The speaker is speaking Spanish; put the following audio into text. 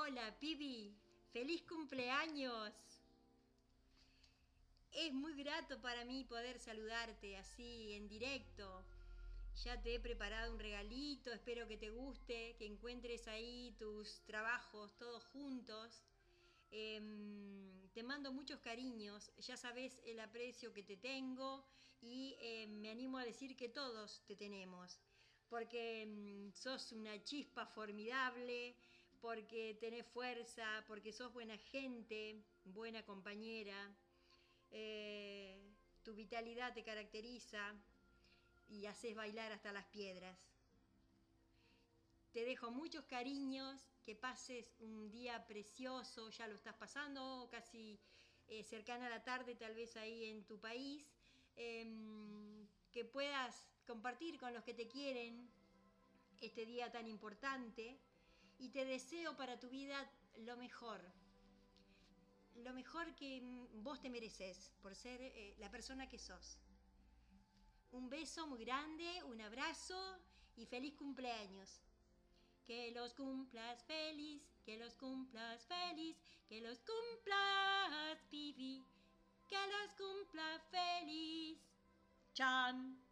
Hola, Pibi. ¡Feliz cumpleaños! Es muy grato para mí poder saludarte así en directo. Ya te he preparado un regalito, espero que te guste, que encuentres ahí tus trabajos todos juntos. Te mando muchos cariños, ya sabes el aprecio que te tengo y me animo a decir que todos te tenemos, porque sos una chispa formidable, porque tenés fuerza, porque sos buena gente, buena compañera, tu vitalidad te caracteriza y haces bailar hasta las piedras. Te dejo muchos cariños, que pases un día precioso, ya lo estás pasando, casi cercana a la tarde tal vez ahí en tu país, que puedas compartir con los que te quieren este día tan importante y te deseo para tu vida lo mejor que vos te mereces por ser la persona que sos. Un beso muy grande, un abrazo y feliz cumpleaños. Que los cumplas feliz, que los cumplas feliz, que los cumplas, Pipi, que los cumplas feliz. Chan.